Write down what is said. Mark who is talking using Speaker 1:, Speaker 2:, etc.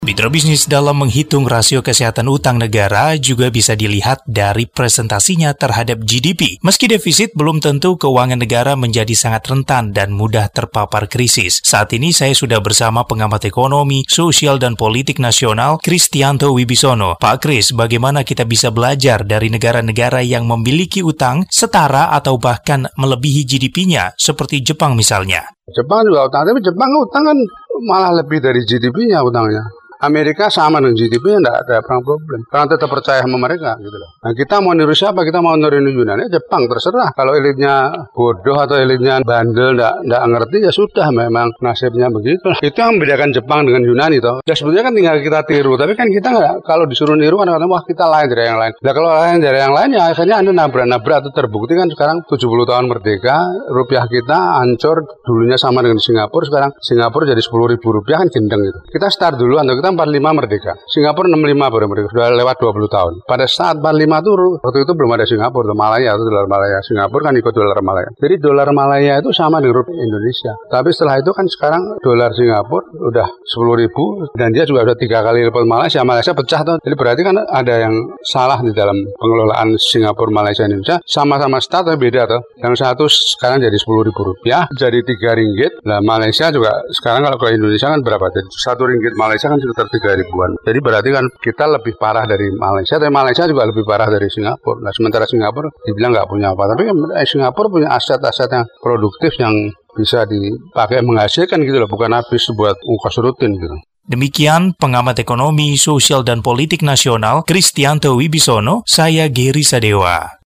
Speaker 1: Mitra bisnis dalam menghitung rasio kesehatan utang negara juga bisa dilihat dari presentasinya terhadap GDP. Meski defisit, belum tentu keuangan negara menjadi sangat rentan dan mudah terpapar krisis. Saat ini saya sudah bersama pengamat ekonomi, sosial, dan politik nasional, Kristianto Wibisono. Pak Kris, bagaimana kita bisa belajar dari negara-negara yang memiliki utang setara atau bahkan melebihi GDP-nya, seperti Jepang misalnya?
Speaker 2: Jepang juga utang, tapi Jepang utang kan malah lebih dari GDP-nya utangnya. Amerika sama dengan GDP-nya, tidak ada problem. Karena tetap percaya sama mereka, gitu loh. Nah, kita mau niru siapa? Kita mau niru Yunani, Jepang, terserah. Kalau elitnya bodoh atau elitnya bandel, tidak ngerti, ya sudah, memang nasibnya begitu. Itu yang membedakan Jepang dengan Yunani, toh. Ya sebetulnya kan tinggal kita tiru, tapi kan kita nggak, kalau disuruh niru, kadang-kadang, wah kita lain dari yang lain. Nah, kalau lain dari yang lain, ya akhirnya Anda nabrak-nabrak, atau terbukti kan sekarang 70 tahun merdeka, rupiah kita hancur, dulunya sama dengan Singapura, sekarang Singapura jadi 10.000 rupiah, kan gendeng gitu. Kita start dulu, atau kita 45 merdeka. Singapura 65 baru merdeka. Sudah lewat 20 tahun. Pada saat 45 itu, waktu itu belum ada Singapura. Malaya itu dolar Malaya. Singapura kan ikut dolar Malaya. Jadi dolar Malaya itu sama dengan rupiah Indonesia. Tapi setelah itu kan sekarang dolar Singapura udah 10.000 dan dia juga udah 3 kali lipat Malaysia. Malaysia pecah tuh. Jadi berarti kan ada yang salah di dalam pengelolaan Singapura, Malaysia, Indonesia. Sama-sama start tapi beda tuh. Yang satu sekarang jadi 10.000 rupiah, jadi 3 ringgit. Nah Malaysia juga sekarang kalau ke Indonesia kan berapa? Jadi 1 ringgit Malaysia kan sekitar 3 ribuan. Jadi berarti kan kita lebih parah dari Malaysia, tapi Malaysia juga lebih parah dari Singapura. Nah, sementara Singapura dibilang nggak punya apa, tapi Singapura punya aset-aset yang produktif yang bisa dipakai menghasilkan gitu loh, bukan habis buat ongkos rutin gitu.
Speaker 1: Demikian pengamat ekonomi, sosial, dan politik nasional Kristianto Wibisono, saya Geri Sadewa.